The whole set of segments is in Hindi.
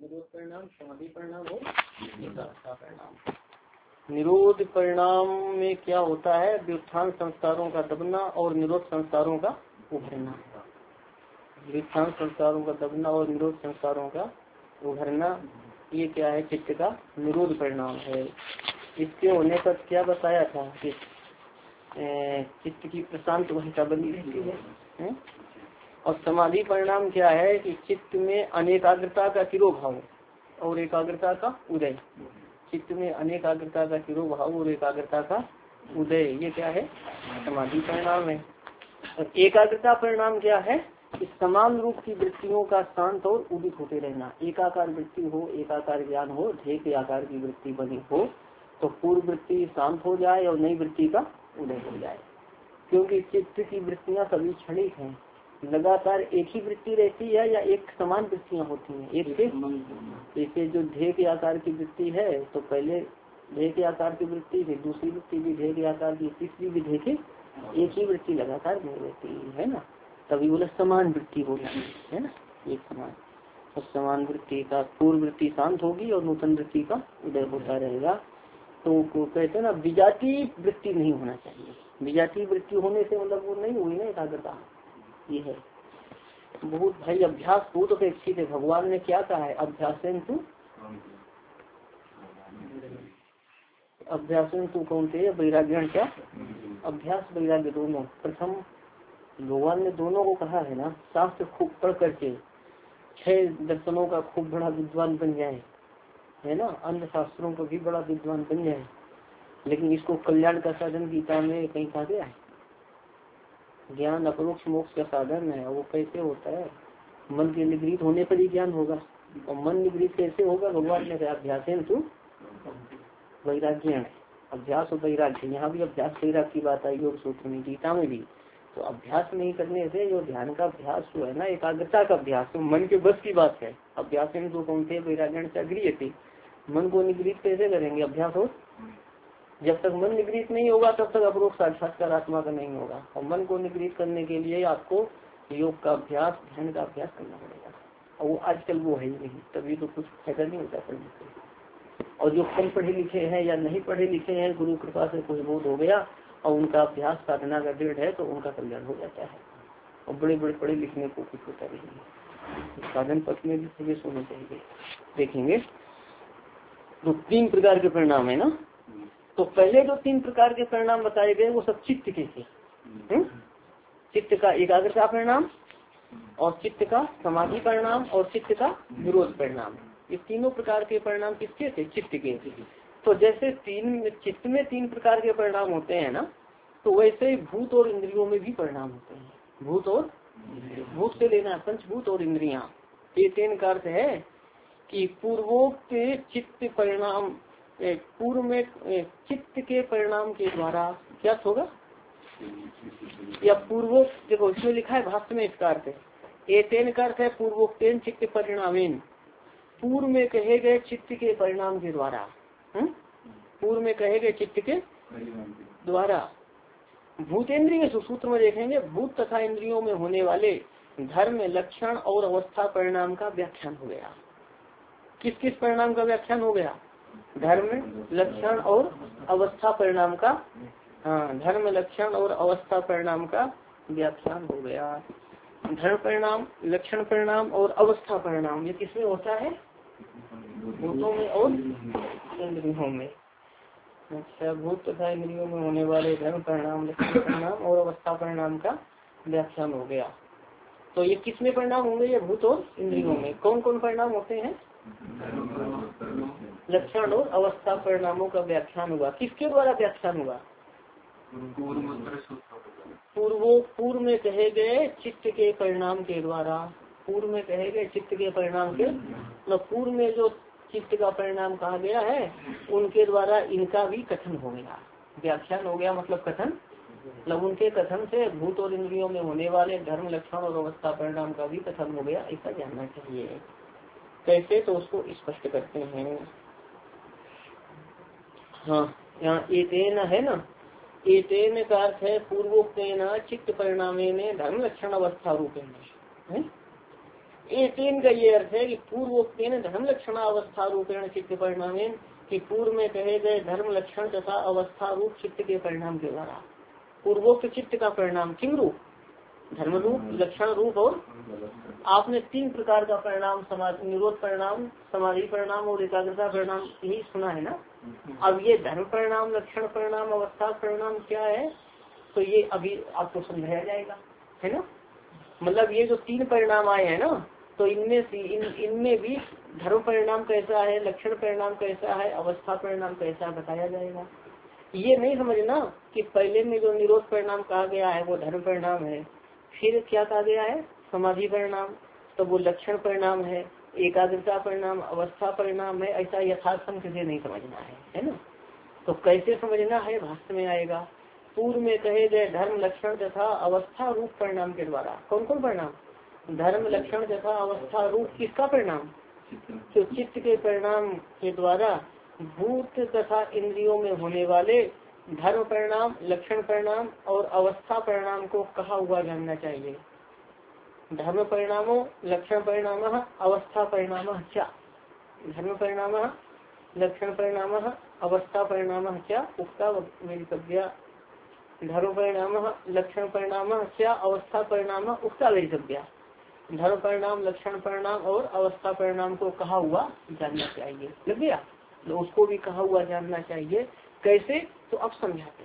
निरोध परिणाम, समाधि परिणाम और निराशा परिणाम। निरोध परिणाम में क्या होता है? व्युत्थान संस्कारों का दबना और निरोध संस्कारों का उभरना। व्युत्थान संस्कारों का दबना और निरोध संस्कारों का उभरना, ये क्या है? चित्त का निरोध परिणाम है। इसके होने पर क्या बताया था कि चित्त की प्रशांत वहिता बनी रहती है। और समाधि परिणाम क्या है कि चित्त में अनेकाग्रता का तिरोभाव और एकाग्रता का उदय। चित्त में अनेकाग्रता का तिरोभाव और एकाग्रता का उदय, ये क्या है? समाधि परिणाम है। और एकाग्रता परिणाम क्या है कि समान रूप की वृत्तियों का शांत और उदित होते रहना। एकाकार वृत्ति हो, एकाकार ज्ञान हो, ध्येय के आकार की वृत्ति बनी हो तो पूर्व वृत्ति शांत हो जाए और नई वृत्ति का उदय हो जाए। क्योंकि चित्त की वृत्तियां सभी क्षणिक हैं, लगातार एक ही वृत्ति रहती है या एक समान वृत्तियां होती हैं। एक से जैसे जो ध्येय के आकार की वृत्ति है तो पहले ध्येय के आकार की वृत्ति, फिर दूसरी वृत्ति भी ध्येय के आकार की, तीसरी भी ध्येय की, एक ही वृत्ति लगातार नहीं रहती है ना। तभी बोले समान वृत्ति होती है ना, एक समान। और समान वृत्ति का पूर्व वृत्ति शांत होगी और नूतन वृत्ति का उदय होता रहेगा। तो कहते हैं ना, विजातीय वृत्ति नहीं होना चाहिए। विजातीय वृत्ति होने से मतलब वो नहीं हुई ना एकाग्रता, ये है। बहुत भाई अभ्यास बहुत अपेक्षित है। भगवान ने क्या कहा है? अभ्यासन तू कौनते वैराग्य, क्या अभ्यास वैराग्य दोनों। प्रथम भगवान ने दोनों को कहा है ना, शास्त्र खूब पढ़ करके 6 दर्शनों का खूब बड़ा विद्वान बन जाए, है ना, अन्य शास्त्रों को भी बड़ा विद्वान बन जाए। लेकिन इसको कल्याण का साधन गीता में कहीं कहा गया है? ज्ञान अपरोक्ष मोक्ष का साधन है। वो कैसे होता है? मन के निगृहित होने पर ही ज्ञान होगा। और मन निगृहित कैसे होगा? भगवान ने कहा अभ्यास तू वैराग्य। अभ्यास और वैराग्य, यहाँ भी अभ्यास वैराग्य की बात आई योग सूत्र में, गीता में भी। तो अभ्यास नहीं करने से जो ध्यान का अभ्यास जो है ना, एकाग्रता का अभ्यास, तो मन के बस की बात है। अभ्यास में तो कौन थे वैराग्य से अग्रियते, मन को निगृहित कैसे करेंगे? अभ्यास हो। जब तक मन निगृहित नहीं होगा तब तक अपरोक्ष साक्षात्कार आत्मा का नहीं होगा। और मन को निगृहित करने के लिए आपको योग का अभ्यास, ध्यान का अभ्यास करना पड़ेगा। और वो आजकल वो है ही नहीं, तभी तो कुछ फायदा नहीं होता पढ़ने से। और जो कम पढ़े लिखे हैं या नहीं पढ़े लिखे हैं, गुरु कृपा से कुछ बोध हो गया और उनका अभ्यास साधना का दृढ़ है तो उनका कल्याण हो जाता है। और बड़े बड़े पढ़े लिखने को कुछ होता नहीं है। साधन पथ में भी प्रवेश होना चाहिए। देखेंगे तो 3 प्रकार के परिणाम है ना। तो पहले जो 3 प्रकार के परिणाम बताए गए वो सब चित्त के थे। चित्त का एकाग्रता परिणाम और चित्त का समाधि परिणाम और चित्त का निरोध परिणाम। ये तीनों प्रकार के परिणाम किसके थे? चित्त के। तो जैसे चित्त में 3 प्रकार के परिणाम होते हैं ना, तो वैसे भूत और इंद्रियों में भी परिणाम होते हैं। भूत से लेना पंचभूत और इंद्रियां। ये 3 का अर्थ है कि पूर्वोक्त चित्त परिणाम, पूर्व में चित्त के परिणाम के द्वारा क्या होगा? या पूर्वोक्त, देखो इसमें लिखा है भाष्य में, इसका अर्थ है एतेन का अर्थ है पूर्वोक्तेन चित्त परिणामेन, पूर्व में कहे गए चित्त के परिणाम के द्वारा। पूर्व में कहे गए चित्त के द्वारा भूतेंद्रिय सूत्र में देखेंगे, भूत तथा इंद्रियों में होने वाले धर्म, लक्षण और अवस्था परिणाम का व्याख्यान हो गया। किस किस परिणाम का व्याख्यान हो गया? धर्म, लक्षण और अवस्था परिणाम का। धर्म, लक्षण और अवस्था परिणाम का व्याख्यान हो गया। धर्म परिणाम, लक्षण परिणाम और अवस्था परिणाम, ये किसमें होता है? भूतों में और इंद्रियों में। अच्छा, भूत तथा इंद्रियों में होने वाले धर्म परिणाम, लक्षण परिणाम और अवस्था परिणाम का व्याख्यान हो गया। तो ये किसमें परिणाम होंगे? ये भूत और इंद्रियों में। कौन कौन परिणाम होते हैं? लक्षण और अवस्था परिणामों का व्याख्यान हुआ। किसके द्वारा व्याख्यान हुआ? पूर्व में कहे गए चित्त के परिणाम के द्वारा। पूर्व में कहे गए चित्त के परिणाम के, मतलब पूर्व में जो चित्त का परिणाम कहा गया है उनके द्वारा इनका भी कथन हो गया, व्याख्यान हो गया। मतलब कथन, मतलब उनके कथन से भूत और इंद्रियों में होने वाले धर्म, लक्षण और अवस्था परिणाम का भी कथन हो गया। ऐसा जानना चाहिए। कैसे? तो उसको स्पष्ट करते हैं। हाँ, यहाँ एतेन है ना, एतेन का अर्थ है पूर्वोक्तेन चित्त परिणामे धर्म लक्षण अवस्था रूपेण। ये तीन का ये अर्थ है कि पूर्वोक्तेन धर्म लक्षण अवस्था रूपेण चित्त परिणाम, कि पूर्व में कहे गए धर्म लक्षण तथा अवस्था रूप चित्त के परिणाम के द्वारा पूर्वोक्त चित्त का परिणाम किम रूप, धर्म रूप, लक्षण रूप और आपने तीन प्रकार का परिणाम निरोध परिणाम, समाधि परिणाम और एकाग्रता परिणाम यही सुना है ना। अब ये धर्म परिणाम, लक्षण परिणाम, अवस्था परिणाम क्या है, तो ये अभी आपको समझाया जाएगा, है ना। मतलब ये जो तीन परिणाम आए हैं ना, तो इनमें से इनमें भी धर्म परिणाम कैसा है, लक्षण परिणाम कैसा है, अवस्था परिणाम कैसा है बताया जाएगा। ये नहीं समझना कि पहले में जो निरोध परिणाम कहा गया है वो धर्म परिणाम है, फिर क्या कहा गया है समाधि परिणाम, तो वो लक्षण परिणाम है, एकाग्रता परिणाम अवस्था परिणाम है, ऐसा यथासंख्य से नहीं समझना है ना। तो कैसे समझना है भाष्य में आएगा। पूर्व में कहे गए धर्म लक्षण तथा अवस्था रूप परिणाम के द्वारा, कौन कौन परिणाम, धर्म लक्षण तथा अवस्था रूप किसका परिणाम, तो चित्त के परिणाम के द्वारा भूत तथा इंद्रियों में होने वाले धर्म परिणाम, लक्षण परिणाम और अवस्था परिणाम को कहा हुआ जानना चाहिए। धर्म परिणामों, लक्षण परिणाम, अवस्था परिणाम क्या, धर्म परिणाम, लक्षण परिणाम, अवस्था परिणाम क्या उक्ता वेदितव्या, धर्म परिणाम, लक्षण परिणाम क्या अवस्था परिणाम उक्ता वेदितव्या। धर्म परिणाम, लक्षण परिणाम और अवस्था परिणाम को कहा हुआ जानना चाहिए, लग गया। तो उसको भी कहा हुआ जानना चाहिए, कैसे, तो अब समझाते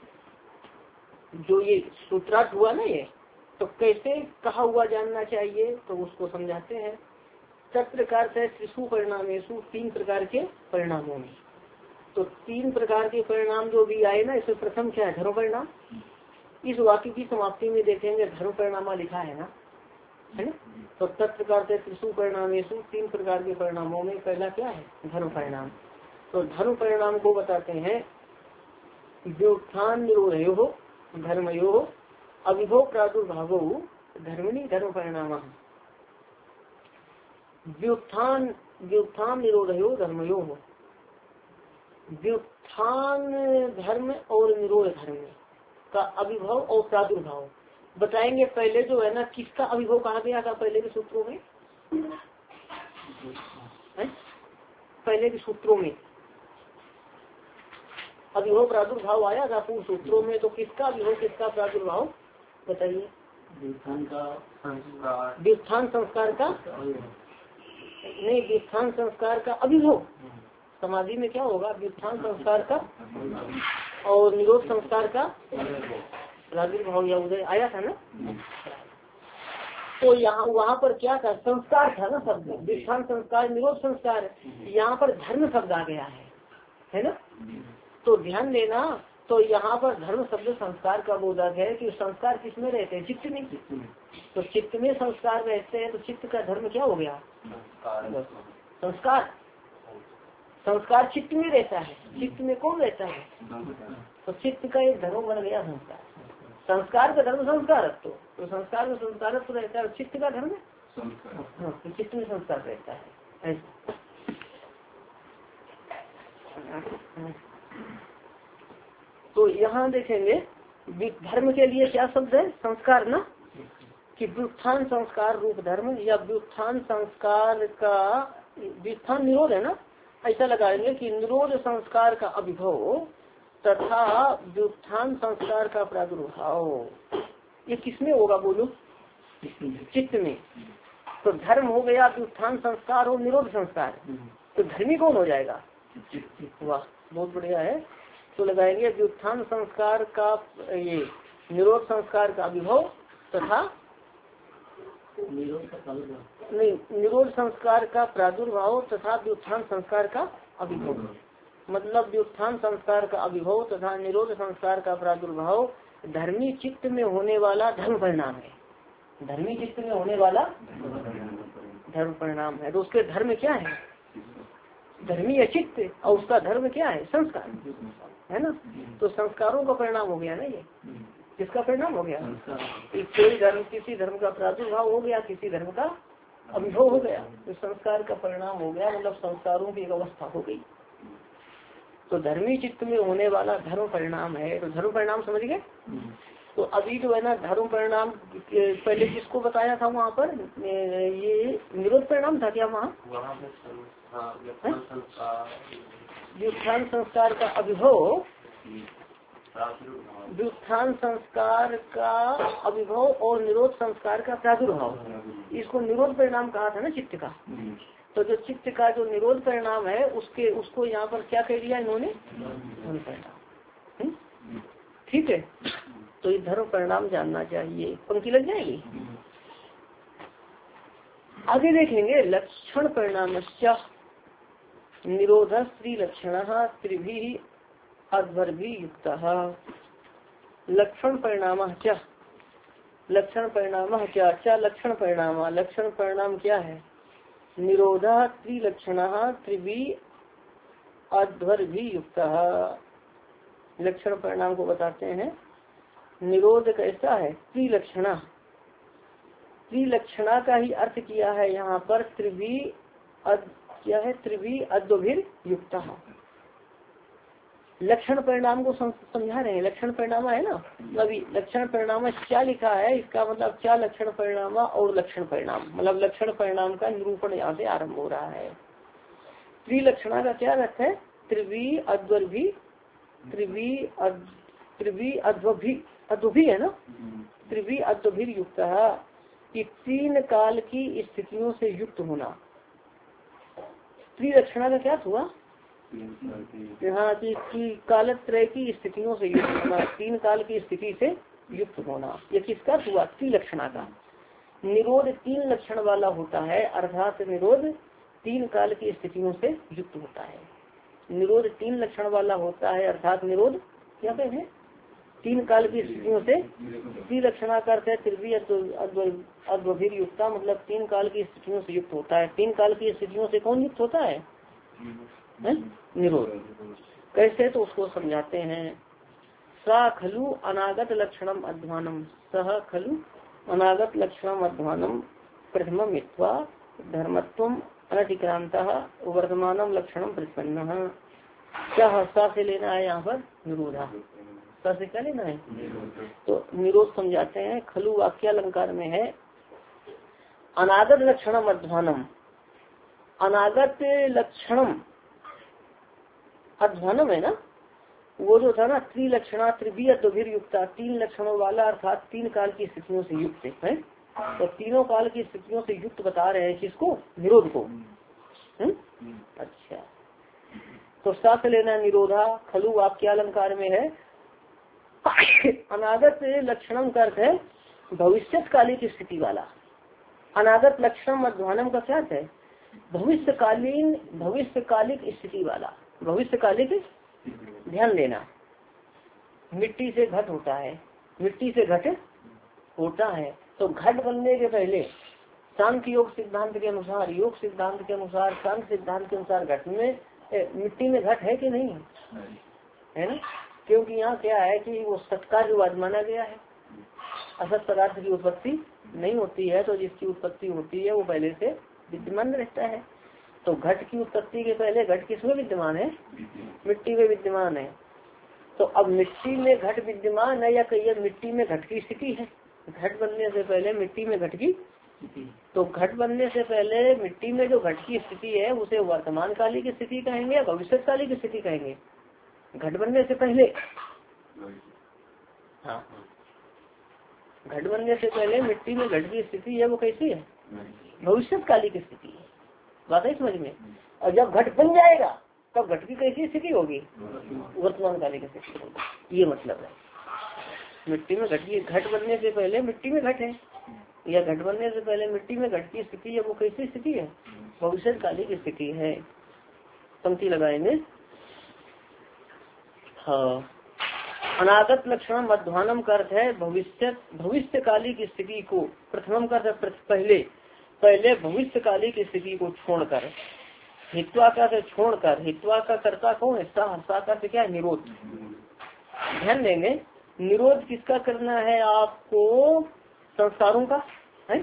हैं। जो ये सूत्रार्थ हुआ ना ये, तो कैसे कहा हुआ जानना चाहिए, तो उसको समझाते हैं। तत्प्रकार से त्रिशु परिणामेशु, तीन प्रकार के परिणामों में, तो तीन प्रकार के परिणाम जो भी आए ना, इसमें प्रथम क्या है, धर्म परिणाम। इस वाक्य की समाप्ति में देखेंगे धर्म परिणाम लिखा है ना, है ना। तो तत्प्रकार से त्रिशु परिणामेशु, तीन प्रकार के परिणामों में पहला क्या है, धर्म परिणाम। तो धर्म परिणाम को बताते हैं व्युत्थान निरोधयो धर्मयो अविभव प्रादुर्भावो धर्मिणी धर्म परिणाम। व्युत्थान निरोधयो धर्मयो, व्युत्थान धर्म और निरोध धर्म का अविभव और प्रादुर्भाव बताएंगे। पहले जो है ना, किसका अविभव कहा गया था पहले के सूत्रों में, पहले के सूत्रों में अविभव प्रादुर्भाव आया था पूर्व सूत्रों में, तो किसका अविभव किसका प्रादुर्भाव बताइए। व्युत्थान संस्कार का नहीं, व्युत्थान संस्कार का अविभव समाधि में क्या होगा, व्युत्थान संस्कार का और निरोध संस्कार का प्रादुर्भाव या उदय आया था ना। तो यहाँ वहाँ पर क्या था, संस्कार था ना शब्द, व्युत्थान संस्कार निरोध संस्कार, यहाँ पर धर्म शब्द आ गया है ना। तो ध्यान देना, तो यहाँ पर धर्म शब्द संस्कार का बोधक है कि संस्कार किसमें रहते हैं, चित्त में। तो चित्त में संस्कार रहते हैं, तो चित्त का धर्म क्या हो गया, संस्कार। संस्कार चित्त में रहता है, चित्त में कौन रहता है, तो चित्त का एक धर्म बन गया संस्कार। संस्कार का धर्म संस्कार, तो संस्कार में संस्कार तो रहता है, चित्त का धर्म तो चित्त में संस्कार रहता है। तो यहाँ देखेंगे धर्म के लिए क्या शब्द है, संस्कार ना, कि व्युत्थान संस्कार रूप धर्म या व्युत्थान संस्कार का व्युत्थान निरोध है ना, ऐसा लगाएंगे कि निरोध संस्कार का अभिभव तथा व्युत्थान संस्कार का प्रादुर्भाव ये किसमें होगा बोलो, चित्त में। तो धर्म हो गया व्युत्थान संस्कार और निरोध संस्कार, तो धर्मी कौन हो जाएगा, वाह बहुत बढ़िया है। तो लगाएंगे व्युत्थान संस्कार का ये निरोध संस्कार का अभिभव तथा नहीं, निरोध संस्कार का प्रादुर्भाव तथा व्युत्थान संस्कार का अभिभव। मतलब व्युत्थान संस्कार का अभिभव तथा निरोध संस्कार का प्रादुर्भाव धर्मी चित्त में होने वाला धर्म परिणाम है, धर्मी चित्त में होने वाला धर्म परिणाम है। तो उसके धर्म क्या है, धर्मी चित्त, और उसका धर्म क्या है, संस्कार, है ना। तो संस्कारों का परिणाम हो गया ना, ये किसका परिणाम हो गया, कोई धर्म किसी धर्म का प्रादुर्भाव हो गया, किसी धर्म का अभिभव हो गया, तो संस्कार का परिणाम हो गया, मतलब संस्कारों की एक अवस्था हो गई। तो धर्मी चित्त में होने वाला धर्म परिणाम है, तो धर्म परिणाम समझ गए। तो अभी जो है ना धर्म परिणाम पहले किसको बताया था वहाँ पर, ये निरोध परिणाम था क्या वहाँ व्युत्थान संस्कार का अभिभव, व्युत्थान संस्कार का अभिभव और निरोध संस्कार का प्रादुर्भाव, इसको निरोध परिणाम कहा था ना चित्त का। तो जो चित्त का जो निरोध परिणाम है उसको यहाँ पर क्या कह दिया इन्होंने, धर्म परिणाम। ठीक है, तो ये धर्म परिणाम जानना चाहिए। पंक्ति लग जाएगी। आगे देखेंगे लक्षण परिणाम निरोध स्त्री लक्षण त्रिभी अध्वर्भी युक्त। लक्षण परिणाम क्या, लक्षण परिणाम क्या, क्या लक्षण परिणाम, लक्षण परिणाम क्या है, निरोधा त्रिलक्षण त्रिवी अध्वर्भी युक्त। लक्षण परिणाम को बताते हैं। निरोध कैसा है, त्रिलक्षणा, त्रिलक्षणा का ही अर्थ किया है यहाँ पर त्रिवी क्या है, त्रिवी अद्वभिर युक्त। लक्षण परिणाम को समझा रहे हैं। लक्षण परिणाम है ना, अभी लक्षण परिणाम क्या लिखा है, इसका मतलब क्या लक्षण परिणाम और लक्षण परिणाम, मतलब लक्षण परिणाम का निरूपण यहाँ से आरंभ हो रहा है। त्रिलक्षणा का क्या अर्थ है, त्रिवी अद्वभी, त्रिवी अद्वभी है ना, त्रिवी अद्वभिर युक्त है कि तीन काल की स्थितियों से युक्त होना। त्रिलक्षणा का क्या हुआ, यहाँ की कालत्रय की स्थितियों से युक्त होना, तीन काल की स्थिति से युक्त होना, ये किसका हुआ, त्रिलक्षणा का। निरोध तीन लक्षण वाला होता है, अर्थात निरोध तीन काल की स्थितियों से युक्त होता है। निरोध तीन लक्षण वाला होता है, अर्थात निरोध क्या कहते हैं, तीन काल की स्थितियों से। त्रिलक्षणा का अर्थ है त्रिवी अद्वभिर युक्ता, मतलब तीन काल की स्थितियों से युक्त होता है। तीन काल की स्थितियों से कौन युक्त होता है, निरोध। कैसे, तो उसको समझाते हैं। सा खलु अनागत लक्षणम अध्वानम, सह खलु अनागत लक्षणम अध्वानम प्रथमम मित्वा धर्मत्वम अनतिक्रांता वर्तमानम लक्षणम प्रतिपन्न। क्या सा से लेना है यहाँ पर, निरोधा, सा से क्या लेना है, तो निरोध समझाते हैं। खलु वाक्यालंकार में है, अनागत लक्षणम अध्वानम, अनागत लक्षणम अध्वानम है ना, वो जो था ना त्रिलक्षणा त्रिवी अद्वभिर युक्ता, तीन लक्षणों वाला अर्थात तीन काल की स्थितियों से युक्त है। तो तीनों काल की स्थितियों से युक्त बता रहे हैं किसको, निरोध को। अच्छा, तो साथ लेना निरोधा, खलु वाक्यालंकार में है। अनागत लक्षणम का अर्थ है भविष्यकालिक स्थिति वाला। अनागत लक्षणम अध्वानम का क्या है, भविष्यकालीन भविष्यकालिक स्थिति वाला। भविष्यकालिक, ध्यान देना, मिट्टी से घट होता है, मिट्टी से घट होता है, तो घट बनने के पहले सांख्य योग सिद्धांत के अनुसार, योग सिद्धांत के अनुसार, सांख्य सिद्धांत के अनुसार घट में मिट्टी में घट है कि नहीं है ना, क्योंकि यहाँ क्या है कि वो सत्कार्यवाद माना गया है, असत पदार्थ की उत्पत्ति नहीं होती है, तो जिसकी उत्पत्ति होती है वो पहले से विद्यमान रहता है। तो घट की उत्पत्ति के पहले घट किसमें विद्यमान है, मिट्टी में विद्यमान है। तो अब मिट्टी में घट विद्यमान है या कहिए मिट्टी में घट की स्थिति है, घट बनने से पहले मिट्टी में घट की, तो घट बनने से पहले मिट्टी में जो घट की स्थिति है उसे वर्तमान कालिक स्थिति कहेंगे या भविष्य कालिक स्थिति कहेंगे, घट बनने से पहले। हाँ, घट बनने से पहले मिट्टी में घट की स्थिति है वो कैसी है, भविष्य कालिक स्थिति है, बात है समझ में। और जब घट बन जाएगा तब घट की कैसी स्थिति होगी, वर्तमान कालिक स्थिति होगी, ये मतलब है। मिट्टी में घट की, घट बनने से पहले मिट्टी में घट है या घट बनने से पहले मिट्टी में घट की स्थिति है वो कैसी स्थिति है, भविष्य कालिक स्थिति है। पंक्ति लगाएंगे। हाँ, अनागत लक्षण अध्वानम का अर्थ है भविष्य कालिक स्थिति को, प्रथमम का अर्थ पहले भविष्य कालिक स्थिति को छोड़कर, हित्वा का छोड़कर, हित्वा का कर्ता कौन है, सा का क्या है, निरोध। ध्यान देंगे, निरोध किसका करना है आपको, संस्कारों का है,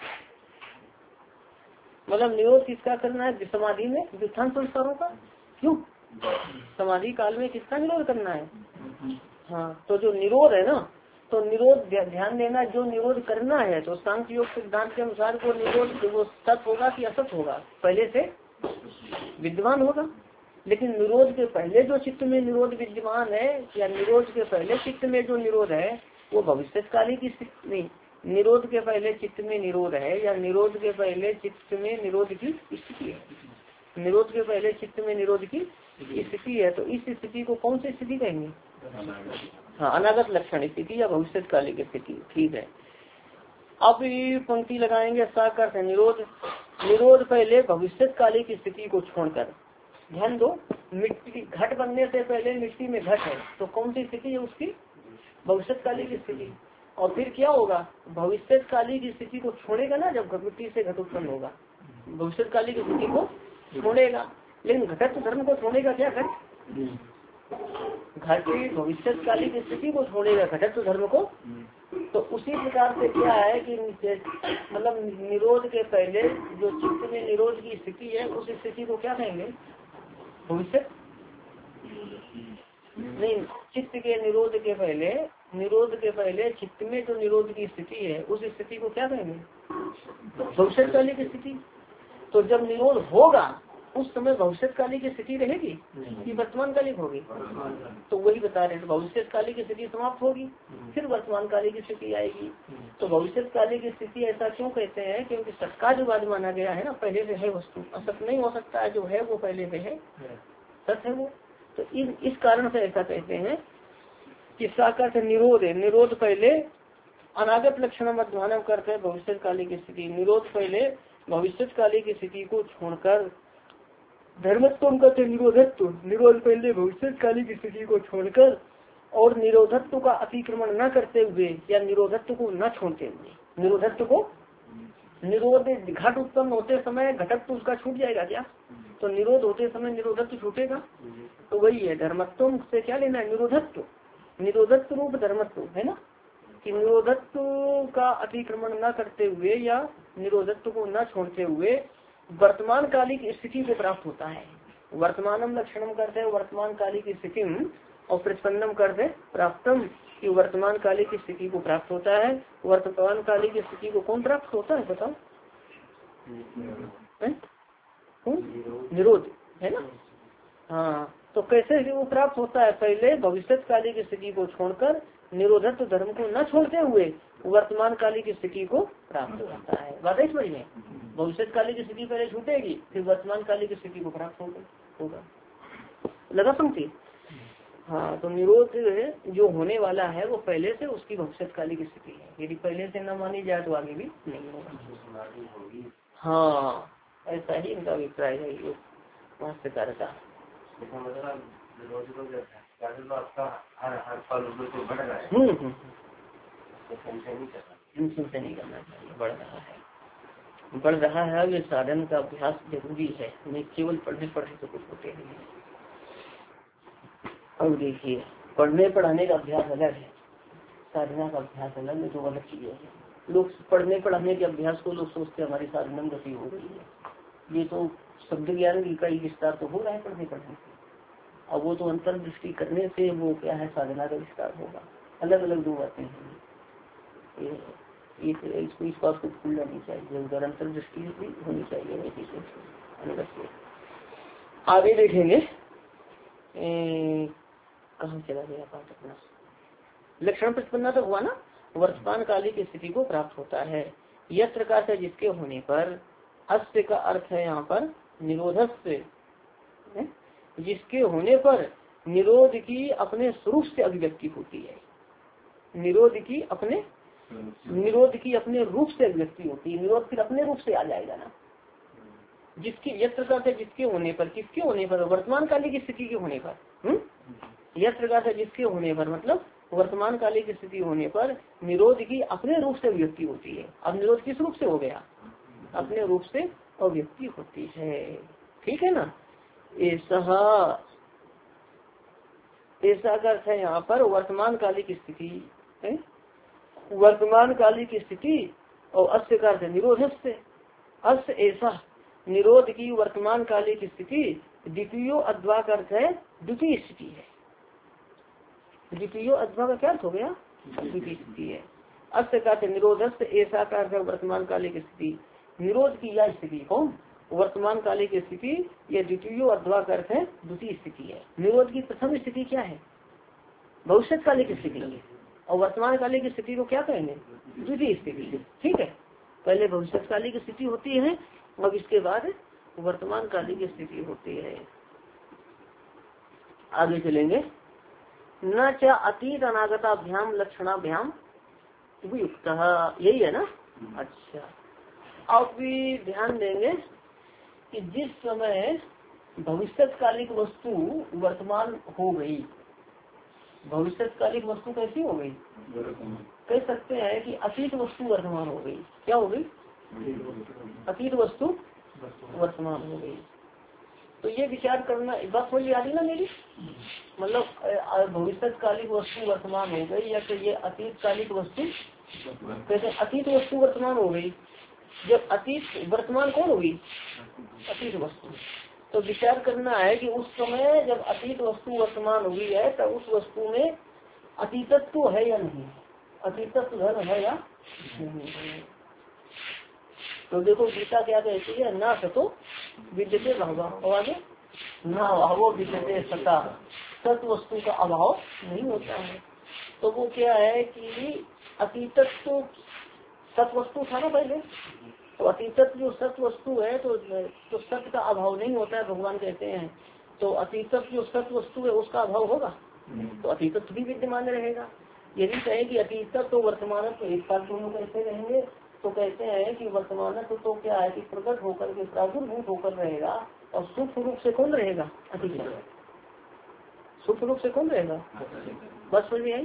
मतलब निरोध किसका करना है, समाधि में व्युत्थान संस्कारों का। क्यों, समाधि काल में किसका निरोध करना है। हाँ, तो जो निरोध है ना, तो निरोध ध्यान देना, जो निरोध करना है तो सांख्य योग सिद्धांत के अनुसार वो निरोध वो सत होगा कि असत होगा, पहले से विद्यमान होगा। लेकिन निरोध के पहले जो चित्त में निरोध विद्यमान है, या निरोध के पहले चित्त में जो निरोध है वो भविष्यकाली की स्थिति नहीं, निरोध के पहले चित्त में निरोध है, या निरोध के पहले चित्त में निरोध की स्थिति है, निरोध के पहले चित्त में निरोध की स्थिति है। तो इस स्थिति को कौन सी स्थिति कहेंगे? हाँ, अनागत लक्षण स्थिति या भविष्यकालिक स्थिति। ठीक है, अब ये पंक्ति लगाएंगे साकार से निरोध। निरोध पहले भविष्यकालिक स्थिति को छोड़कर, ध्यान दो, मिट्टी घट बनने से पहले मिट्टी में घट है, तो कौन सी स्थिति है उसकी? भविष्यकालिक स्थिति। और फिर क्या होगा? भविष्यकालिक स्थिति को छोड़ेगा ना, जब मिट्टी से घट उत्पन्न होगा भविष्यकालिक स्थिति को छोड़ेगा। लेकिन घटत्व धर्म को छोड़ेगा क्या? घट भविष्यकालिक स्थिति को छोड़ेगा, घटत्व धर्म को। तो उसी प्रकार से क्या है कि मतलब निरोध के पहले जो चित्त में निरोध की स्थिति है उस स्थिति को क्या कहेंगे? भविष्य नहीं, चित्त के निरोध के पहले चित्त में जो निरोध की स्थिति है उस स्थिति को क्या कहेंगे? भविष्यकालिक स्थिति। तो जब निरोध होगा उस समय भविष्यकालिक स्थिति रहेगी कि वर्तमान कालिक होगी? तो वही बता रहे हैं, भविष्यकालिक स्थिति समाप्त होगी, फिर वर्तमान कालिक स्थिति आएगी। तो भविष्यकालिक स्थिति ऐसा क्यों कहते हैं? क्योंकि सत का जो बाद माना गया है ना, पहले से है वस्तु, असत नहीं हो सकता है, जो है वो पहले से है, सत है वो। तो इस कारण से ऐसा कहते हैं कि साकार से निरोध है। निरोध पहले अनागत लक्षण मध्यान्ह करते हैं भविष्यकालिक स्थिति। निरोध पहले भविष्यकालिक स्थिति को छोड़कर धर्मत्व करते निरोधत्व। निरोध पहले भविष्यकालिक स्थिति को छोड़कर और निरोधत्व का अतिक्रमण न करते हुए, या निरोधत्व को न छोड़ते हुए, निरोधत्व को, निरोध घट उत्पन्न होते समय घटत्व उसका छूट जाएगा क्या? तो निरोध होते समय निरोधत्व छूटेगा। तो वही है, धर्मत्व से क्या लेना है? निरोधत्व, निरोधत्व रूप धर्मत्व है ना, कि निरोधत्व का अतिक्रमण न करते हुए या निरोधत्व को न छोड़ते हुए वर्तमान कालिक स्थिति को प्राप्त होता है। वर्तमानम लक्षणम करते हैं वर्तमान कालिक स्थिति, और प्रतिपन्नम करते प्राप्तम, कि वर्तमान कालिक स्थिति को प्राप्त होता है। वर्तमान कालिक स्थिति को कौन प्राप्त होता है बताओ? निरोध है ना। हाँ, तो कैसे वो प्राप्त होता है? पहले भविष्यकालिक स्थिति को छोड़कर निरोधत्व धर्म को न छोड़ते हुए वर्तमान कालिक स्थिति को प्राप्त होता है। बात समझ में? भविष्यकालिक स्थिति पहले छूटेगी, फिर वर्तमान कालिक स्थिति को प्राप्त होगा। लगा पंक्ति? हाँ, तो निरोध जो होने वाला है वो पहले से उसकी भविष्यकालिक स्थिति है। यदि पहले से न मानी जाए तो आगे भी नहीं होगा। हाँ, ऐसा ही इनका अभिप्राय है योग वास्तुकार का। चिंता नहीं करना चाहिए, बढ़ रहा है। अब ये साधन का अभ्यास जरूरी है, नहीं केवल पढ़ने तो कुछ होते नहीं है। अब देखिए, पढ़ने पढ़ाने का अभ्यास अलग है, साधना का अभ्यास अलग है, दो अलग चीजें हैं। लोग पढ़ने पढ़ाने के अभ्यास को लोग सोचते हमारी साधना गति हो गई है। ये तो शब्द ज्ञान का विस्तार तो हो रहा है पढ़ने पढ़ने से, और वो तो अंतर्दृष्टि करने से वो क्या है, साधना का विस्तार होगा। अलग अलग दो बातें हैं, इसको इस बात को भूलना नहीं चाहिए। उधर अंतर्दृष्टि भी होनी चाहिए। आगे देखेंगे, कहाँ चला गया पाठ अपना? लक्षण प्रतिपन्ना तो हुआ ना, वर्तमान कालिक स्थिति को प्राप्त होता है। यत्र का से जिसके होने पर, अस्य का अर्थ है यहाँ पर निरोधस्य, जिसके होने पर निरोध की अपने स्वरूप से अभिव्यक्ति होती है। निरोध की अपने रूप से अभिव्यक्ति होती है। निरोध फिर अपने रूप से आ जाएगा ना। जिसकी यत्र का से जिसके होने पर, किसके होने पर? वर्तमान कालिक स्थिति के होने पर। यत्र का से जिसके होने पर मतलब वर्तमान कालिक स्थिति होने पर निरोध की अपने रूप से अभिव्यक्ति होती है। अब निरोध किस रूप से हो गया? अपने रूप से अभिव्यक्ति होती है। ठीक है ना। ऐसा अर्थ है यहाँ पर वर्तमान कालिक स्थिति है, वर्तमान कालिक स्थिति। और अस्य का अर्थ निरोध से, अस्य ऐसा निरोध की वर्तमान कालिक स्थिति। द्वितीय अध्वा का अर्थ है द्वितीय स्थिति है। द्वितीय अध्वा का क्या अर्थ हो गया? द्वितीय स्थिति है। अस्य का निरोधस्थ ऐसा का वर्तमान कालिक स्थिति, निरोध की यह स्थिति कौन, वर्तमान कालिक स्थिति, यह द्वितीय अथवा का अर्थ है द्वितीय स्थिति है। निरोध की प्रथम स्थिति क्या है, भविष्य कालिक स्थिति, और वर्तमान कालिक स्थिति को क्या कहेंगे, द्वितीय स्थिति। ठीक है, पहले भविष्य कालिक स्थिति होती है, अब इसके बाद वर्तमान कालिक स्थिति होती है। आगे चलेंगे। न च अतीत अनागताभ्याम लक्षणाभ्याम उपयुक्त, यही है ना। अच्छा, अब भी ध्यान देंगे कि जिस समय भविष्यकालिक वस्तु वर्तमान हो गई, भविष्यकालिक वस्तु कैसी हो गई, कह सकते हैं कि अतीत वस्तु वर्तमान हो गई। क्या हो गई, अतीत वस्तु वर्तमान हो गई। तो ये विचार करना, बात समझ आ रही ना मेरी, मतलब भविष्यकालिक वस्तु वर्तमान हो गई, या तो ये अतीत कालिक वस्तु, कहते अतीत वस्तु वर्तमान हो गई। जब अतीत वर्तमान कौन होगी, अतीत वस्तु। तो विचार करना है कि उस समय जब अतीत वस्तु वर्तमान हुई है, तो उस वस्तु में अतीतत्व है या नहीं, अतीतत्व धर्म है या नहीं है। तो देखो गीता क्या कहती है, ना सतो विद्यते भावा, और आगे ना अभावो विद्यते सता, सत वस्तु का अभाव नहीं होता है। तो वो क्या है कि अतीतत्व सत वस्तु था ना पहले, तो अतीतत्व जो सत वस्तु है तो सत्य का अभाव नहीं होता है, भगवान कहते हैं। तो अतीतत्व जो सत वस्तु है उसका अभाव होगा, तो अतीतत्व भी विद्यमान रहेगा। यदि कहे कि अतीतत्व तो वर्तमान तो एक साथ दोनों कैसे रहेंगे, तो कहते हैं कि वर्तमान तो क्या है कि प्रकट होकर के प्रादुर्भूत होकर रहेगा, और सूक्ष्म रूप से कौन रहेगा, अतीत सूक्ष्म रूप से कौन रहेगा, बस समझ में आई।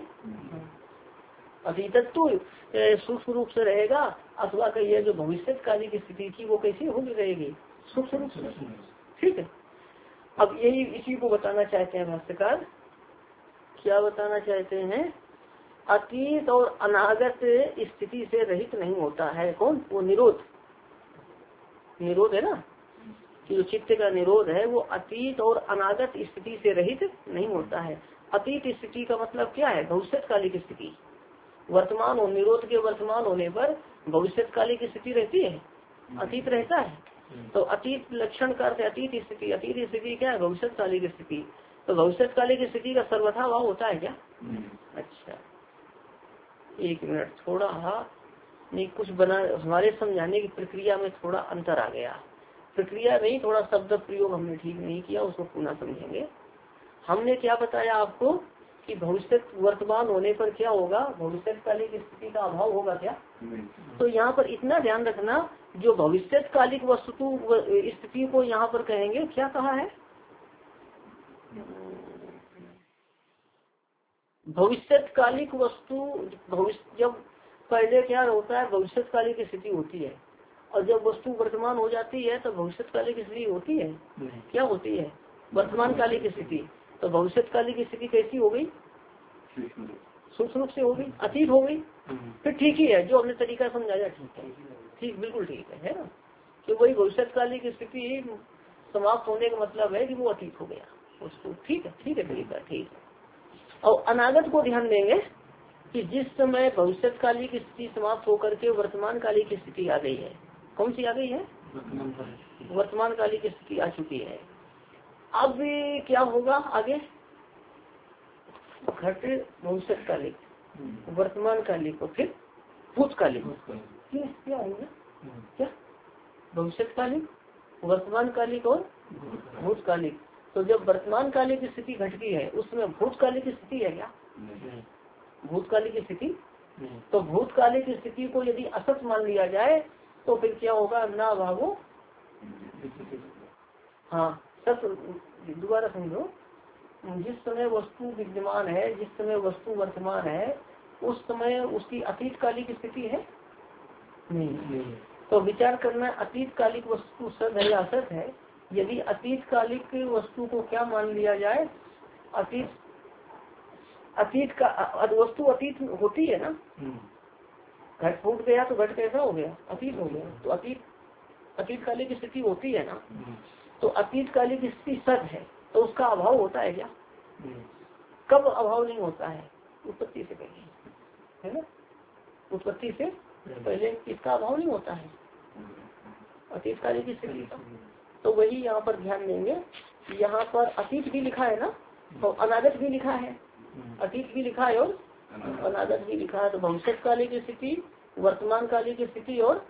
अतीतत्व सूक्ष्म रूप से रहेगा, अथवा का ये जो भविष्यकालिक स्थिति थी वो कैसी होगी रहेगी, सूक्ष्म रूप से। ठीक है, अब यही इसी को बताना चाहते हैं भाष्यकार। क्या बताना चाहते हैं, अतीत और अनागत स्थिति से रहित नहीं होता है कौन, वो निरोध। निरोध है ना, कि जो चित्त का निरोध है वो अतीत और अनागत स्थिति से रहित नहीं होता है। अतीत स्थिति का मतलब क्या है, भविष्यकालिक स्थिति। वर्तमान और निरोध के वर्तमान होने पर भविष्यकालिक स्थिति रहती है, अतीत रहता है। तो अतीत लक्षण का अर्थ अतीत स्थिति, अतीत स्थिति क्या है, भविष्यकालिक स्थिति। तो भविष्यकालिक स्थिति का सर्वथा भाव होता है क्या। अच्छा एक मिनट, थोड़ा नहीं कुछ बना, हमारे समझाने की प्रक्रिया में थोड़ा अंतर आ गया। प्रक्रिया नहीं, थोड़ा शब्द प्रयोग हमने ठीक नहीं किया, उसको पुनः समझेंगे। हमने क्या बताया आपको कि भविष्य वर्तमान होने पर क्या होगा, भविष्यकालिक स्थिति का अभाव होगा क्या। तो यहाँ पर इतना ध्यान रखना, जो भविष्यकालिक वस्तु स्थिति को यहाँ पर कहेंगे, क्या कहा है, भविष्यकालिक वस्तु। भविष्य जब पहले क्या होता है, भविष्यकालिक स्थिति होती है, और जब वस्तु वर्तमान हो जाती है तो भविष्यकालिक स्थिति होती है, क्या होती है, वर्तमान कालिक स्थिति। तो भविष्यकालिक स्थिति कैसी हो गई, सूक्ष्म रूप से हो गई, अतीत हो गई। फिर ठीक ही है, जो हमने तरीका समझाया ठीक है, ठीक बिल्कुल ठीक है ना, कि वही भविष्यकालिक स्थिति समाप्त होने का मतलब है कि वो अतीत हो गया उसको। ठीक है, ठीक है, तरीका ठीक है। और अनागत को ध्यान देंगे कि जिस समय भविष्यकालिक स्थिति समाप्त होकर के वर्तमान कालिक स्थिति आ गई है, कौन सी आ गई है, वर्तमान कालिक स्थिति आ चुकी है। अब क्या होगा आगे, घट भविष्यकालिक, वर्तमान कालिक और फिर भूतकालिक, क्या होगा, क्या भविष्यकालिक, वर्तमान कालिक और भूतकालिक। तो जब वर्तमान कालिक स्थिति घटती है उसमें भूतकालिक स्थिति है क्या, भूतकालिक स्थिति। तो भूतकालिक स्थिति को यदि असत मान लिया जाए तो फिर क्या होगा, ना भागो, हाँ सत। दोबारा समझो, जिस समय वस्तु विद्यमान है, जिस समय वस्तु वर्तमान है, उस समय उसकी अतीत कालिक स्थिति है नहीं। तो विचार करना, अतीत कालिक वस्तु सत है या असत है। यदि अतीत कालिक वस्तु को क्या मान लिया जाए, अतीत का वस्तु अतीत होती है ना, घट फूट गया तो घट कैसा हो गया, अतीत हो गया। तो अतीत कालिक स्थिति होती है ना, तो अतीत कालिक स्थिति सत है, तो उसका अभाव होता है क्या, कब अभाव नहीं होता है, उत्पत्ति से पहले। है ना, उत्पत्ति से पहले इसका अभाव नहीं होता है अतीत काल की स्थिति का। तो वही यहाँ पर ध्यान देंगे, यहाँ पर अतीत भी लिखा है ना और अनागत भी लिखा है, अतीत भी लिखा है और अनागत भी लिखा है। तो भविष्य काली की स्थिति, वर्तमान काली की स्थिति और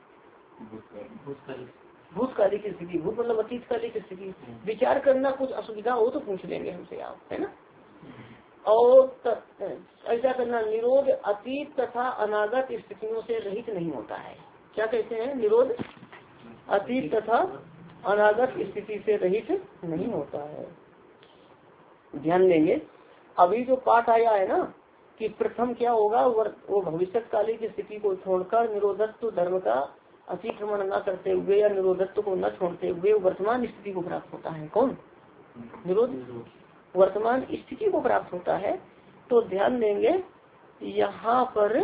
भूतकाली की स्थिति, भूत मतलब अतीत काली की स्थिति। विचार करना कुछ असुविधा हो तो पूछ लेंगे हमसे आप, है ना। और ऐसा करना, निरोध अतीत तथा अनागत स्थितियों से रहित नहीं होता है। क्या कहते हैं? निरोध अतीत तथा अनागत स्थिति से रहित नहीं होता है। ध्यान देंगे, अभी जो पाठ आया है ना कि प्रथम क्या होगा, वो भविष्यकाली की स्थिति को छोड़कर निरोधत्व धर्म का अतिक्रमण न करते हुए या निरोधत्व को न छोड़ते हुए वर्तमान स्थिति को प्राप्त होता है। कौन? निरोध वर्तमान स्थिति को प्राप्त होता है। तो ध्यान देंगे यहाँ पर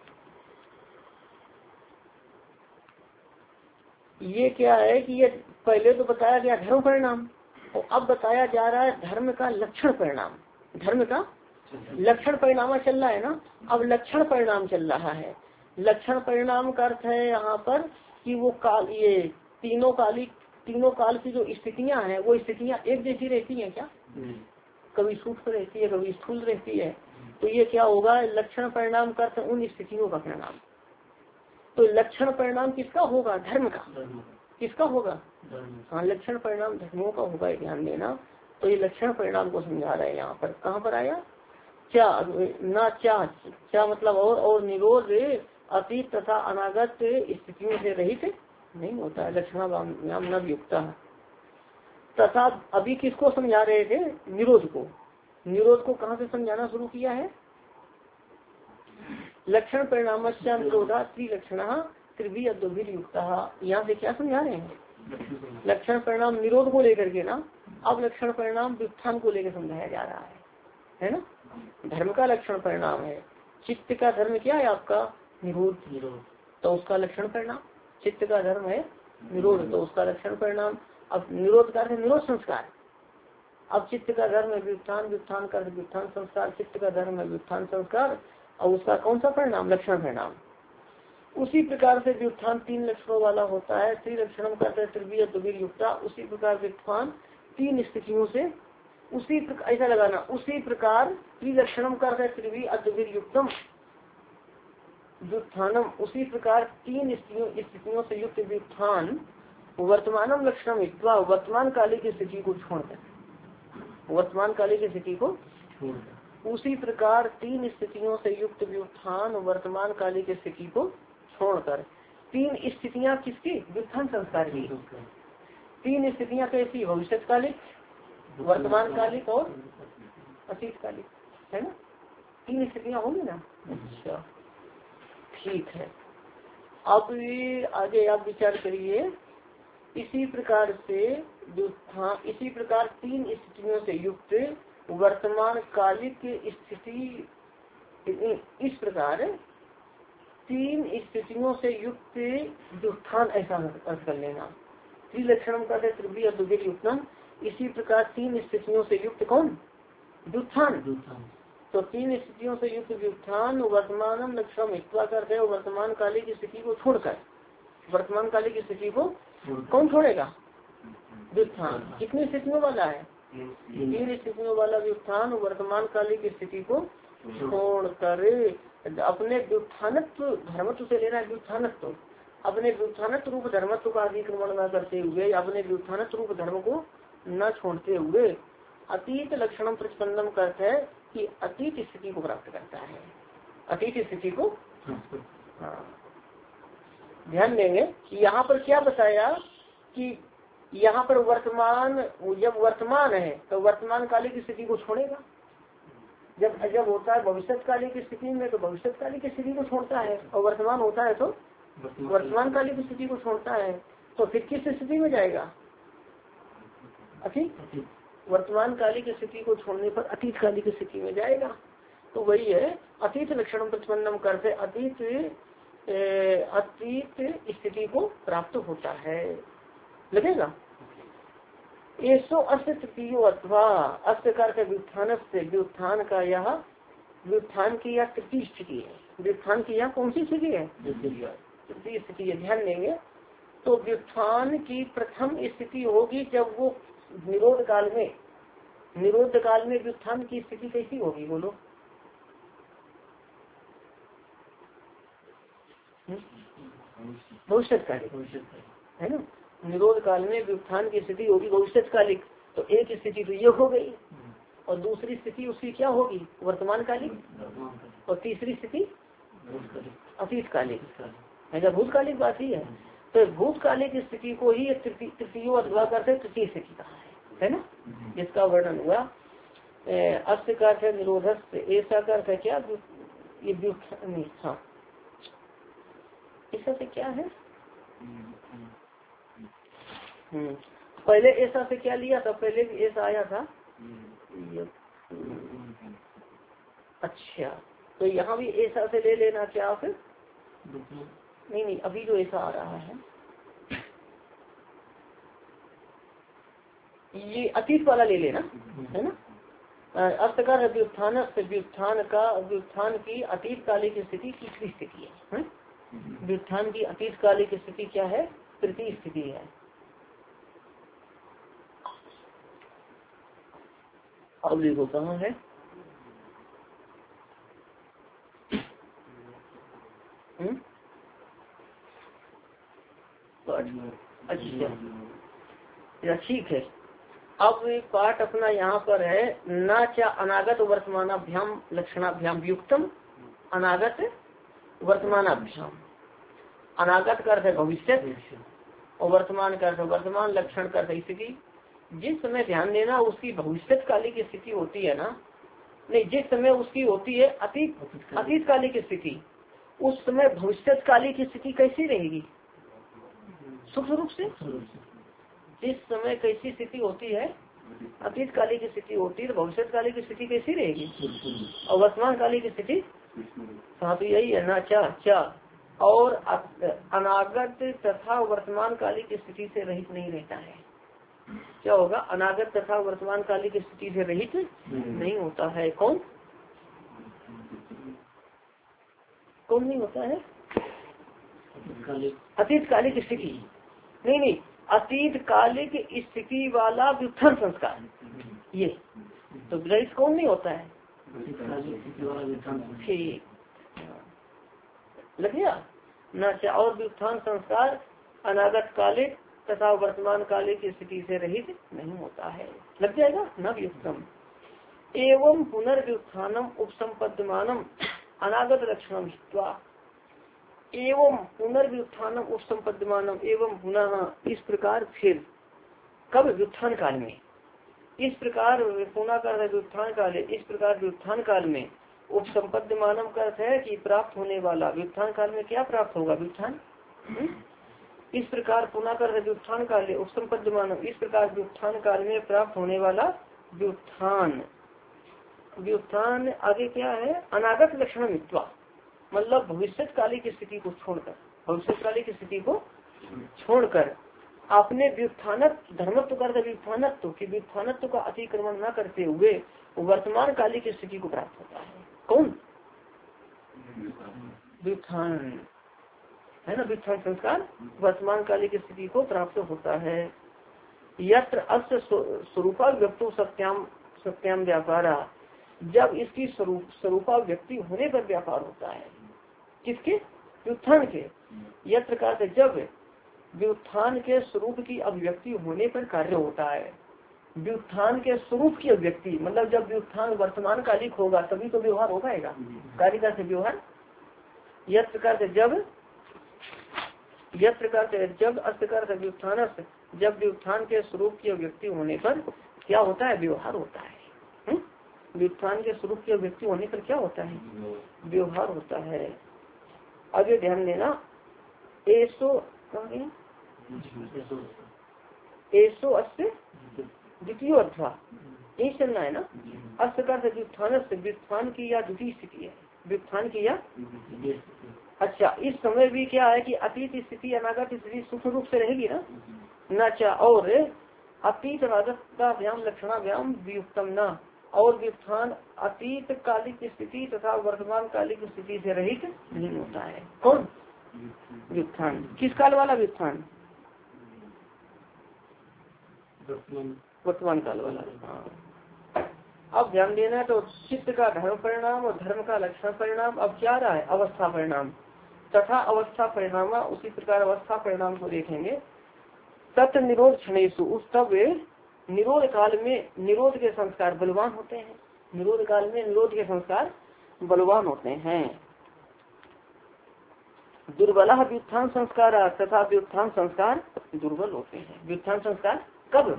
ये क्या है कि ये पहले तो बताया गया धर्म परिणाम और अब बताया जा रहा है धर्म का लक्षण परिणाम। धर्म का लक्षण परिणाम चल रहा है ना, अब लक्षण परिणाम चल रहा है। लक्षण परिणाम का अर्थ है यहाँ पर कि वो काल, ये तीनों काल की जो स्थितियां हैं वो स्थितियां एक जैसी रहती हैं क्या? कभी सूक्ष्म रहती है, कभी स्थूल रहती है। तो ये क्या होगा, लक्षण परिणाम का अर्थ उन स्थितियों का परिणाम। तो लक्षण परिणाम किसका होगा? धर्म का। किसका होगा? हाँ, लक्षण परिणाम धर्मों का होगा, ध्यान देना। तो ये लक्षण परिणाम को समझा रहे हैं यहाँ पर। कहाँ पर आया? क्या मतलब और निरोध अतीत तथा अनागत स्थितियों से रहित नहीं होता है, लक्षणाभ्याम न युक्ता। तथा अभी किसको समझा रहे थे? निरोध को। निरोध को कहाँ से समझाना शुरू किया है? लक्षण परिणाम निरोधा त्रिलक्षण त्रिभी युक्ता। यहाँ से क्या समझा रहे हैं? लक्षण परिणाम निरोध को लेकर के ना, अब लक्षण परिणाम व्युत्थान को लेकर समझाया जा रहा है ना। धर्म का लक्षण परिणाम है, चित्त का धर्म क्या है आपका? निरोध। तो उसका लक्षण परिणाम, चित्त का धर्म है निरोध, तो उसका लक्षण परिणाम। अब निरोध का निरोध संस्कार, अब चित्त का धर्म है व्युत्थान, व्युत्थान का व्युत्थान संस्कार, चित्त का धर्म है व्युत्थान संस्कार, और उसका कौन सा परिणाम? लक्षण परिणाम। उसी प्रकार से व्युत्थान 3 लक्षणों वाला होता है, त्रिलक्षणम करते त्रिवी युक्ता। उसी प्रकार व्युत्थान 3 स्थितियों से, उसी प्रकार ऐसा लगाना, उसी प्रकार त्रिलक्षणम करते त्रिवी युक्तम व्युत्थानम। उसी प्रकार 3 स्थितियों से युक्त व्युत्थान वर्तमानम लक्षणम इत्वा, वर्तमान काली की स्थिति को छोड़कर, वर्तमान काली की स्थिति को उसी प्रकार 3 स्थितियों से युक्त व्युत्थान वर्तमान काली की स्थिति को छोड़कर। 3 स्थितियां किसकी? व्युत्थान संस्कार की। 3 स्थितियां कैसी? भविष्यकालिक, वर्तमान कालिक और अतीत कालिक, है ना। 3 स्थितियां होंगी ना। अच्छा, ठीक है। अब आगे आप विचार करिए। इसी प्रकार से इसी प्रकार 3 स्थितियों से युक्त वर्तमान कालिक स्थिति, इस प्रकार 3 स्थितियों से युक्त व्युत्थान, ऐसा अर्थ कर लेना। त्रिलक्षणम का त्रिवी युक्तम। इसी प्रकार 3 स्थितियों से युक्त कौन? व्युत्थान। तो 3 स्थितियों से युक्त व्युत्थान वर्तमानम लक्षणम इत्वा करते हैं, वर्तमान काली की स्थिति को छोड़कर। वर्तमान काली की स्थिति को कौन छोड़ेगा? व्युत्थान। कितनी स्थितियों वाला है? 3 स्थितियों वाला व्युत्थान वर्तमान काली की स्थिति को छोड़कर अपने व्युत्थानत्व धर्मत्व से लेना है। व्युत्थानत्व, अपने व्युत्थानत्व रूप धर्मत्व का अतिक्रमण न करते हुए, अपने व्युत्थानत्व रूप धर्म को न छोड़ते हुए अतीत लक्षणम प्रतिपन्नम करते है कि अतीत स्थिति को प्राप्त करता है। अतीत स्थिति को, हाँ, ध्यान देंगे कि यहाँ पर क्या बताया कि यहाँ पर वर्तमान, जब वर्तमान है तो वर्तमान काली की स्थिति को छोड़ेगा। जब होता है भविष्य काली की स्थिति में तो भविष्य काली की स्थिति को छोड़ता है, और वर्तमान होता है तो वर्तमान काली की स्थिति को छोड़ता है। तो फिर किस स्थिति में जाएगा? अतीत। वर्तमान काली की स्थिति को छोड़ने पर अतीत काली की स्थिति में जाएगा। तो वही है अतीत लक्षण प्रतिपन्नम करते, अतीत स्थिति को प्राप्त होता है। लगेगा ऐसो अस्य तृतीयो अथवा अस्य करके व्युत्थान से, व्युत्थान का यह व्युत्थान की यह तृतीय स्थिति है। व्युत्थान की यहाँ कौन सी स्थिति है? तृतीय स्थिति है। ध्यान देंगे तो व्युत्थान की प्रथम स्थिति होगी जब वो निरोध काल में व्युत्थान की स्थिति कैसी होगी बोलो? भविष्यकालिक है ना। निरोध काल में व्युत्थान की स्थिति होगी भविष्यकालिक। तो एक स्थिति तो ये हो गई और दूसरी स्थिति उसकी क्या होगी? वर्तमान कालिक। और तीसरी स्थिति अतीतकालिक है। जब भूतकालिक बात ही है तो भूतकालिक स्थिति को ही तृतीय अथवा करते तृतीय स्थिति कहा है ना। जिसका वर्णन हुआ अस्य का अर्थ है निरोधस्थ, ऐसा का अर्थ है क्या? ये व्युत्थान। हाँ ऐसा से क्या है? पहले ऐसा से क्या लिया था? पहले भी ऐसा आया था। अच्छा तो यहाँ भी ऐसा से ले लेना क्या फिर? नहीं अभी जो ऐसा आ रहा है ये अतीत वाला ले लेना है ना। अर्थकार व्युत्थान की अतीत कालिक स्थिति तीसरी स्थिति है। व्युत्थान की अतीत कालिक स्थिति क्या है? तृतीय स्थिति है। अब देखो कहाँ है? अच्छा ठीक है। अब पाठ अपना यहाँ पर है न चा अनागत वर्तमानाभ्याम लक्षणाभ्याम व्युक्तम। अनागत वर्तमानाभ्याम, अनागत का अर्थ है भविष्य और वर्तमान का अर्थ वर्तमान, लक्षण का अर्थ स्थिति। जिस समय ध्यान देना उसकी भविष्यकालिक स्थिति होती है ना, नहीं जिस समय उसकी होती है अतीत कालिक स्थिति, उस समय भविष्यकालिक स्थिति कैसी रहेगी? सूक्ष्म रूप से। जिस समय कैसी स्थिति होती है? अतीत कालिक स्थिति होती है। तो भविष्यकालिक स्थिति कैसी रहेगी? और वर्तमान कालिक स्थिति। हाँ तो यही है ना चा और अनागत तथा वर्तमान कालिक स्थिति से रहित नहीं रहता है। क्या होगा? अनागत तथा वर्तमान कालिक स्थिति से रहित नहीं होता है। कौन नहीं होता है? अतीत कालिक स्थिति नहीं अतीत कालिक स्थिति वाला व्युत्थान संस्कार, ये तो ग्रहित कौन नहीं होता है? ठीक लग गया न। और व्युत्थान संस्कार अनागत कालिक तथा वर्तमान कालिक स्थिति से रहित नहीं होता है। लग जाएगा न व्युत्थम एवं पुनर्व्युत्थानम उपसंपद्यमानम अनागत लक्षणम एवं पुनर्व्युत्थानम उपसंपद्यमानम एवं पुनः इस प्रकार फिर कब? व्युत्थान काल में। इस प्रकार पुनः कर व्युत्थान काल, इस प्रकार व्युत्थान काल में उपसंपद्यमानम का अर्थ है कि प्राप्त होने वाला। व्युत्थान काल में क्या प्राप्त होगा? व्युत्थान। इस प्रकार पुनः कर व्युत्थान काल उपसंपद्यमानम, इस प्रकार व्युत्थान काल में प्राप्त होने वाला व्युत्थान। व्युत्थान आगे क्या है? अनागत लक्षण मित्वा, मतलब भविष्यकालिक स्थिति को छोड़कर, भविष्यकालिक स्थिति को छोड़कर अपने व्युत्थानत्व धर्मत्व कर व्युत्थानत्व की व्युत्थानत्व का अतिक्रमण न करते हुए वर्तमान कालिक स्थिति को प्राप्त होता है। कौन? व्युत्थान है ना। व्युत्थान संस्कार वर्तमान कालिक स्थिति को प्राप्त होता है। यत्र अस्य स्वरूपा व्यक्तो सत्याम व्यापारा, जब इसकी स्वरूपा व्यक्ति होने पर व्यापार होता है। किसके? व्युत्थान के। यत्र का जब व्युत्थान के स्वरूप की अभिव्यक्ति होने पर कार्य होता है। व्युत्थान के स्वरूप की अभिव्यक्ति मतलब जब व्युत्थान वर्तमान कालिक होगा तभी तो व्यवहार हो पाएगा। कालिका से व्यवहार। यत्र का जब अस्त्र व्युत्थान, जब व्युत्थान के स्वरूप की अभिव्यक्ति होने पर क्या होता है? व्यवहार होता है। व्युत्थान के स्वरूप की अभिव्यक्ति होने पर क्या होता है? व्यवहार होता है। आगे ध्यान देना एसो अस्य द्वितीय अर्थवा यही चलना है ना। अस्य का व्युत्थान से व्युत्थान की या द्वितीय स्थिति है। व्युत्थान की या अच्छा इस समय भी क्या है कि अतीत स्थिति अनागत स्थिति सूक्ष्म रूप से रहेगी ना। न चा और अतीत अनागत का व्याम लक्षणाभ्याम व्युक्तम न और व्युत्थान अतीत कालिक स्थिति तथा वर्तमान कालिक स्थिति से रहित नहीं होता है। कौन? व्युत्थान। किस काल वाला व्युत्थान? वर्तमान काल वाला। हाँ, अब ध्यान देना। तो चित्त का धर्म परिणाम और धर्म का लक्षण परिणाम। अब क्या रहा है? अवस्था परिणाम तथा अवस्था परिणाम। उसी प्रकार अवस्था परिणाम को देखेंगे। तत् निरोध क्षणेषु, उस तब निरोध काल में निरोध के संस्कार बलवान होते हैं। निरोध काल में निरोध के संस्कार बलवान होते हैं। दुर्बला व्युत्थान संस्कार तथा व्युत्थान संस्कार दुर्बल होते हैं। व्युत्थान संस्कार कब?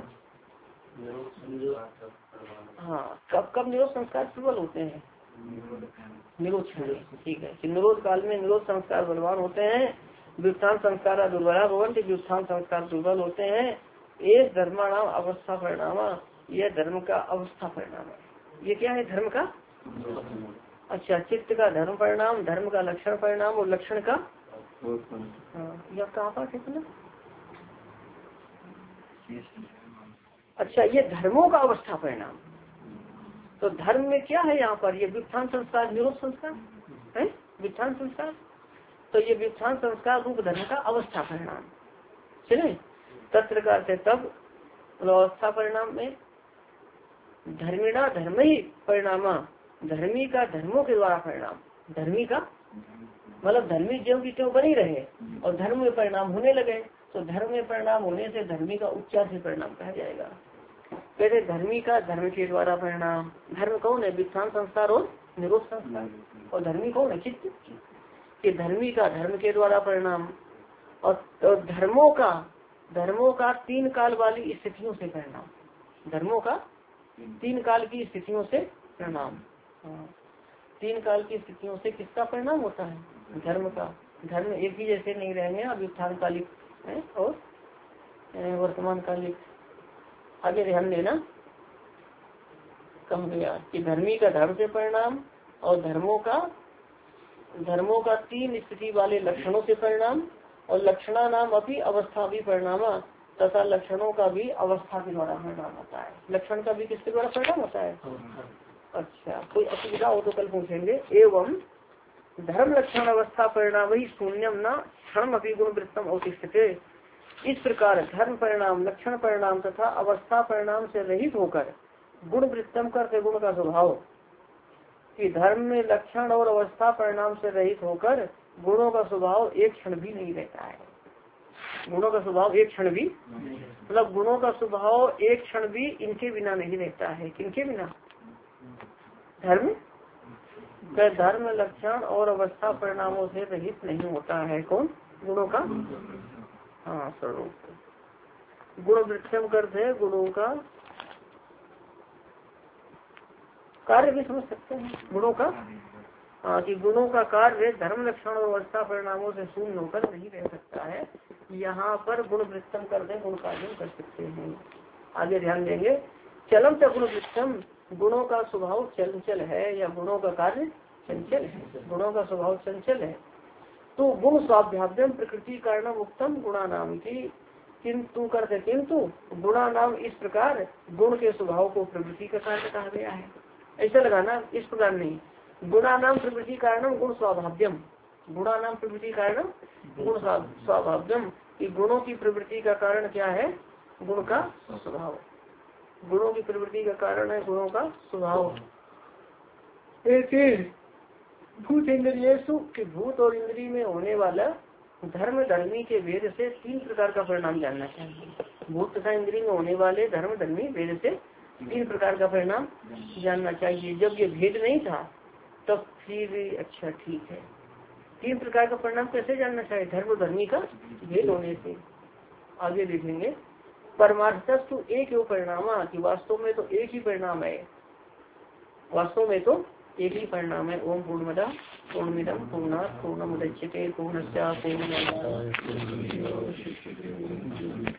हाँ, कब कब निरोध संस्कार दुर्बल होते हैं? निरोध क्षण। ठीक है, निरोध काल में निरोध संस्कार बलवान होते हैं। व्युत्थान संस्कार दुर्बला भवन्ति, व्युत्थान संस्कार दुर्बल होते हैं। एक धर्माणाम अवस्था परिणाम, यह धर्म का अवस्था परिणाम है। ये क्या है? धर्म का। अच्छा, चित्त का धर्म परिणाम, धर्म का लक्षण परिणाम और लक्षण का। हाँ, यह कहाँ पर है? अच्छा, ये धर्मों का अवस्था परिणाम। तो धर्म में क्या है यहाँ पर? ये व्युत्थान संस्कार निरोध संस्कार है। व्युत्थान संस्कार, तो ये व्युत्थान संस्कार रूप धर्म का अवस्था परिणाम। चले तत्र का से तब अवस्था परिणाम में धर्मिणा धर्म ही परिणाम, धर्मी का धर्मों के द्वारा परिणाम। धर्मी का मतलब धर्मी ज्यों की त्यों बनी रहे और धर्म में परिणाम होने लगे, तो धर्म में परिणाम होने से धर्मी का उच्चार से परिणाम कहा जाएगा। पहले धर्मी का धर्म के द्वारा परिणाम। धर्म कौन है? व्युत्थान संस्कार और निरोध संस्कार। और धर्मी कौन है? चित्त। कि धर्मी का धर्म के द्वारा परिणाम और धर्मों का 3 काल वाली स्थितियों से परिणाम। धर्मों का 3 काल की स्थितियों से परिणाम। 3 काल की स्थितियों से किसका परिणाम होता है? धर्म का। धर्म एक ही जैसे नहीं रहेंगे, अब व्युत्थान कालिक है और वर्तमान कालिक। आगे ध्यान देना, कम गया कि धर्मी का धर्म से परिणाम और धर्मों का 3 स्थिति वाले लक्षणों से परिणाम और लक्षणा नाम अभी अवस्था भी परिणाम तथा लक्षणों का भी अवस्था के द्वारा परिणाम होता है। लक्षण का भी किसके द्वारा परिणाम होता है? अच्छा, कोई असुविधा हो तो कल पूछेंगे। एवं धर्म लक्षण अवस्था परिणाम ही शून्यम न क्षण अपनी गुण वृत्तम अवतिष्ठते। इस प्रकार धर्म परिणाम, लक्षण परिणाम तथा अवस्था परिणाम से रहित होकर गुण वृत्तम करते गुण का स्वभाव, कि धर्म में लक्षण और अवस्था परिणाम से रहित होकर गुणों का स्वभाव एक क्षण भी नहीं रहता है। गुणों का स्वभाव एक क्षण भी, मतलब गुणों का स्वभाव एक क्षण भी इनके बिना नहीं रहता है। किनके बिना? धर्म लक्षण और अवस्था परिणामों से रहित नहीं होता है। कौन? गुणों का। हाँ, स्वरूप। गुण वृक्षम करते गुणों का कार्य भी समझ सकते हैं। गुणों का, हाँ, कि गुणों का कार्य धर्म लक्षण और अवस्था परिणामों से शून्य होकर नहीं रह सकता है। यहाँ पर गुण वृक्षम करते गुण कार्य कर सकते हैं। आगे ध्यान देंगे। चलम से गुण वृक्षम, गुणों का स्वभाव चंचल है या गुणों का कार्य चंचल है। गुणों का स्वभाव चंचल है। तो गुण स्वाभ्याम प्रकृति कारणम उत्तम गुणा नाम की, किंतु करते किंतु गुणा नाम, इस प्रकार गुण के स्वभाव को प्रवृत्ति का कारण कहा गया है। ऐसा लगाना, इस प्रकार नहीं। गुणा नाम प्रवृत्ति कारणम गुण स्वाभाव्यम, गुणा नाम प्रवृत्ति कारणम गुण स्वाभाव्यम, कि गुणों की प्रवृत्ति का कारण क्या है? गुण का स्वभाव। गुणों की प्रवृत्ति का कारण है गुणों का स्वभाव। एक भूत इंद्रियेषु, कि भूत और इंद्रिय में होने वाला धर्म धर्मी के भेद से 3 प्रकार का परिणाम जानना चाहिए। भूत तथा इंद्रिय में होने वाले धर्म धर्मी भेद से 3 प्रकार का परिणाम जानना चाहिए। जब ये भेद नहीं था तब फिर अच्छा ठीक है। 3 प्रकार का परिणाम कैसे जानना चाहिए? धर्म धर्मी का भेद होने से। आगे देखेंगे। परमार्थस्तु एक ही परिणाम, कि वास्तव में तो एक ही परिणाम है। वास्तव में तो एक ही परिणाम है। ओम पूर्णमदा पूर्णमिदं पूर्णात् पूर्णमुदच्यते पूर्णस्य पूर्णमेवावशिष्यते।